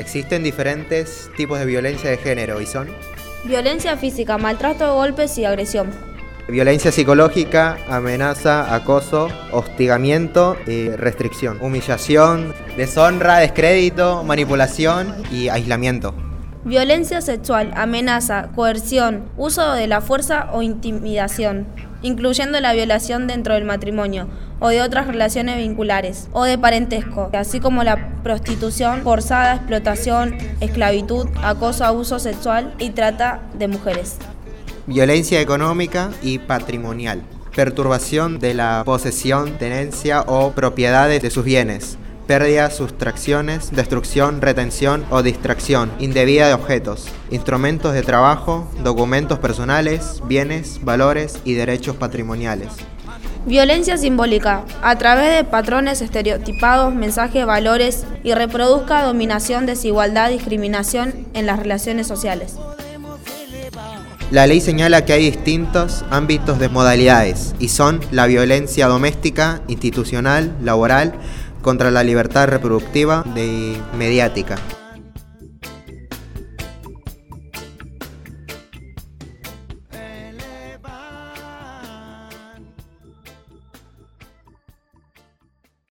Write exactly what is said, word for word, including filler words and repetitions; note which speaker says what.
Speaker 1: Existen diferentes tipos de violencia de género y son:
Speaker 2: violencia física, maltrato, golpes y agresión.
Speaker 1: violencia psicológica, amenaza, acoso, hostigamiento y restricción, humillación, deshonra, descrédito, manipulación y aislamiento.
Speaker 2: Violencia sexual, amenaza, coerción, uso de la fuerza o intimidación, incluyendo la violación dentro del matrimonio o de otras relaciones vinculares o de parentesco, así como la prostitución forzada, explotación, esclavitud, acoso, abuso sexual y trata de mujeres.
Speaker 1: Violencia económica y patrimonial, perturbación de la posesión, tenencia o propiedades de sus bienes, pérdida, sustracciones, destrucción, retención o distracción indebida de objetos, instrumentos de trabajo, documentos personales, bienes, valores y derechos patrimoniales.
Speaker 2: Violencia simbólica, a través de patrones estereotipados, mensajes, valores y reproduzca dominación, desigualdad, discriminación en las relaciones sociales.
Speaker 1: La ley señala que hay distintos ámbitos de modalidades y son la violencia doméstica, institucional, laboral, contra la libertad reproductiva y mediática.